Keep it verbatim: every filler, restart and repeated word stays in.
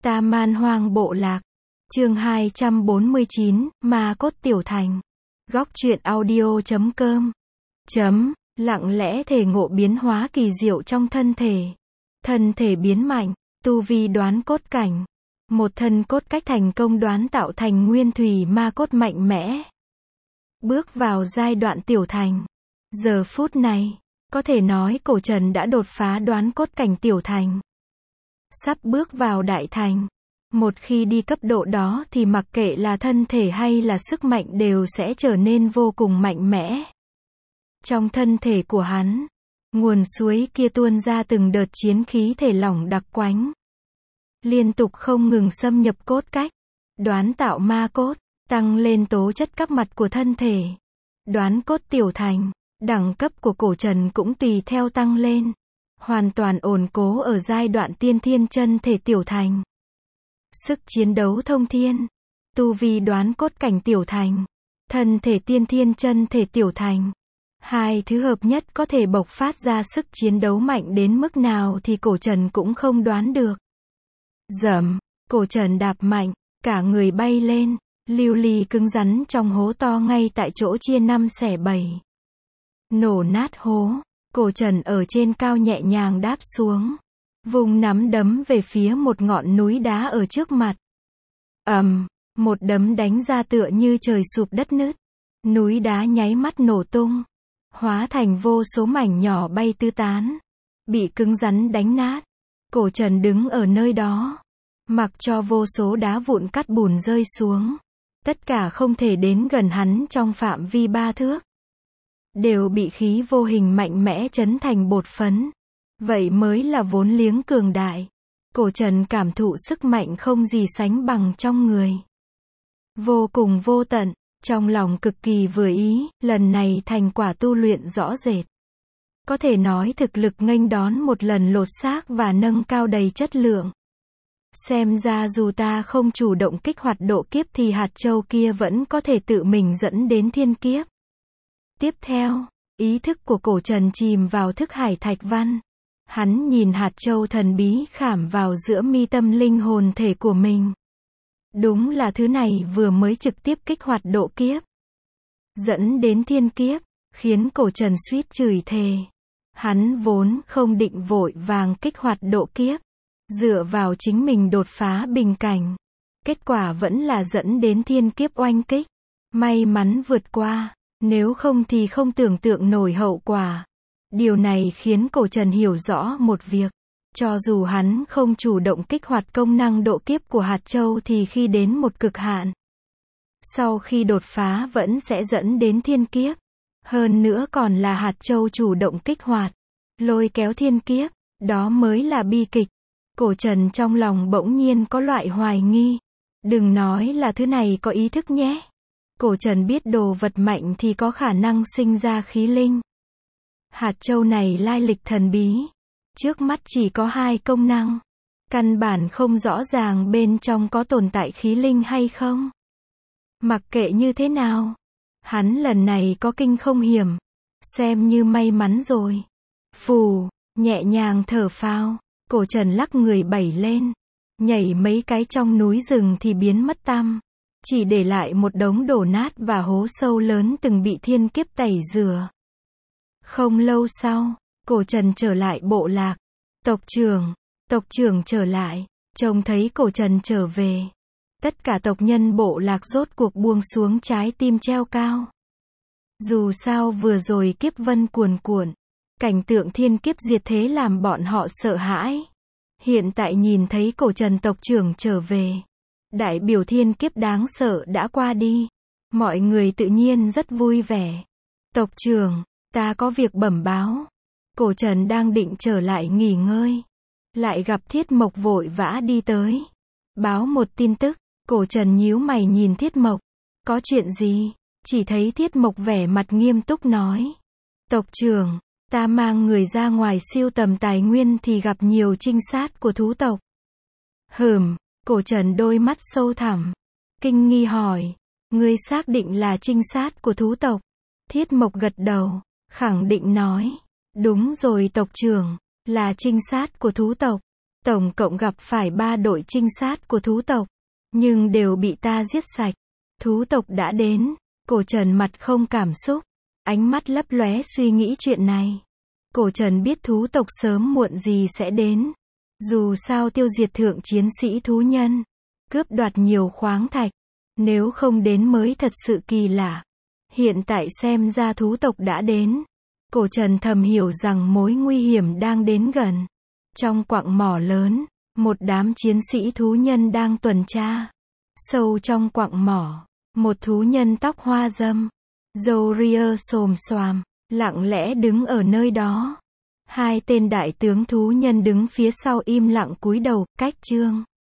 Ta Man Hoang Bộ Lạc. Chương hai trăm bốn mươi chín, Ma Cốt Tiểu Thành. Góc truyện audio chấm com. Chấm, lặng lẽ thể ngộ biến hóa kỳ diệu trong thân thể. Thân thể biến mạnh, tu vi đoán cốt cảnh. Một thân cốt cách thành công đoán tạo thành nguyên thủy ma cốt mạnh mẽ. Bước vào giai đoạn tiểu thành. Giờ phút này, có thể nói cổ trần đã đột phá đoán cốt cảnh tiểu thành. Sắp bước vào đại thành. Một khi đi cấp độ đó thì mặc kệ là thân thể hay là sức mạnh đều sẽ trở nên vô cùng mạnh mẽ. Trong thân thể của hắn, nguồn suối kia tuôn ra từng đợt chiến khí thể lỏng đặc quánh. Liên tục không ngừng xâm nhập cốt cách, đoán tạo ma cốt, tăng lên tố chất cấp mặt của thân thể. Đoán cốt tiểu thành, đẳng cấp của cổ trần cũng tùy theo tăng lên. Hoàn toàn ổn cố ở giai đoạn tiên thiên chân thể tiểu thành. Sức chiến đấu thông thiên, tu vi đoán cốt cảnh tiểu thành, thân thể tiên thiên chân thể tiểu thành. Hai thứ hợp nhất có thể bộc phát ra sức chiến đấu mạnh đến mức nào thì cổ trần cũng không đoán được. Dầm, cổ trần đạp mạnh, cả người bay lên, lưu ly cứng rắn trong hố to ngay tại chỗ chia năm xẻ bảy. Nổ nát hố, cổ trần ở trên cao nhẹ nhàng đáp xuống. Vùng nắm đấm về phía một ngọn núi đá ở trước mặt. Ầm, một đấm đánh ra tựa như trời sụp đất nứt. Núi đá nháy mắt nổ tung, hóa thành vô số mảnh nhỏ bay tứ tán, bị cứng rắn đánh nát. Cổ trần đứng ở nơi đó, mặc cho vô số đá vụn cắt bùn rơi xuống. Tất cả không thể đến gần hắn trong phạm vi ba thước. Đều bị khí vô hình mạnh mẽ chấn thành bột phấn. Vậy mới là vốn liếng cường đại. Cổ trần cảm thụ sức mạnh không gì sánh bằng trong người. Vô cùng vô tận, trong lòng cực kỳ vừa ý, lần này thành quả tu luyện rõ rệt. Có thể nói thực lực nghênh đón một lần lột xác và nâng cao đầy chất lượng. Xem ra dù ta không chủ động kích hoạt độ kiếp thì hạt châu kia vẫn có thể tự mình dẫn đến thiên kiếp. Tiếp theo, ý thức của cổ trần chìm vào thức hải thạch văn. Hắn nhìn hạt châu thần bí khảm vào giữa mi tâm linh hồn thể của mình. Đúng là thứ này vừa mới trực tiếp kích hoạt độ kiếp, dẫn đến thiên kiếp, khiến cổ trần suýt chửi thề. Hắn vốn không định vội vàng kích hoạt độ kiếp, dựa vào chính mình đột phá bình cảnh. Kết quả vẫn là dẫn đến thiên kiếp oanh kích. May mắn vượt qua, nếu không thì không tưởng tượng nổi hậu quả. Điều này khiến cổ trần hiểu rõ một việc. Cho dù hắn không chủ động kích hoạt công năng độ kiếp của hạt châu thì khi đến một cực hạn, sau khi đột phá vẫn sẽ dẫn đến thiên kiếp. Hơn nữa còn là hạt châu chủ động kích hoạt, lôi kéo thiên kiếp, đó mới là bi kịch. Cổ trần trong lòng bỗng nhiên có loại hoài nghi. Đừng nói là thứ này có ý thức nhé. Cổ trần biết đồ vật mạnh thì có khả năng sinh ra khí linh. Hạt châu này lai lịch thần bí. Trước mắt chỉ có hai công năng. Căn bản không rõ ràng bên trong có tồn tại khí linh hay không. Mặc kệ như thế nào, hắn lần này có kinh không hiểm. Xem như may mắn rồi. Phù, nhẹ nhàng thở phào, cổ trần lắc người bảy lên. Nhảy mấy cái trong núi rừng thì biến mất tăm. Chỉ để lại một đống đổ nát và hố sâu lớn từng bị thiên kiếp tẩy rửa. Không lâu sau, cổ trần trở lại bộ lạc. Tộc trưởng, tộc trưởng trở lại, trông thấy cổ trần trở về. Tất cả tộc nhân bộ lạc rốt cuộc buông xuống trái tim treo cao. Dù sao vừa rồi kiếp vân cuồn cuộn, cảnh tượng thiên kiếp diệt thế làm bọn họ sợ hãi. Hiện tại nhìn thấy cổ trần tộc trưởng trở về, đại biểu thiên kiếp đáng sợ đã qua đi. Mọi người tự nhiên rất vui vẻ. Tộc trưởng, ta có việc bẩm báo. Cổ trần đang định trở lại nghỉ ngơi, lại gặp Thiết Mộc vội vã đi tới, báo một tin tức. Cổ trần nhíu mày nhìn Thiết Mộc. Có chuyện gì? Chỉ thấy Thiết Mộc vẻ mặt nghiêm túc nói. Tộc trưởng, ta mang người ra ngoài siêu tầm tài nguyên thì gặp nhiều trinh sát của thú tộc. Hừm, cổ trần đôi mắt sâu thẳm, kinh nghi hỏi. Ngươi xác định là trinh sát của thú tộc? Thiết Mộc gật đầu, khẳng định nói. Đúng rồi tộc trưởng, là trinh sát của thú tộc. Tổng cộng gặp phải ba đội trinh sát của thú tộc, nhưng đều bị ta giết sạch. Thú tộc đã đến, Cổ Trần mặt không cảm xúc, ánh mắt lấp lóe suy nghĩ chuyện này. Cổ Trần biết thú tộc sớm muộn gì sẽ đến. Dù sao tiêu diệt thượng chiến sĩ thú nhân, cướp đoạt nhiều khoáng thạch, nếu không đến mới thật sự kỳ lạ. Hiện tại xem ra thú tộc đã đến. Cổ Trần thầm hiểu rằng mối nguy hiểm đang đến gần. Trong quặng mỏ lớn, một đám chiến sĩ thú nhân đang tuần tra. Sâu trong quặng mỏ, một thú nhân tóc hoa râm, râu ria xồm xoàm, lặng lẽ đứng ở nơi đó. Hai tên đại tướng thú nhân đứng phía sau im lặng cúi đầu, cách chương.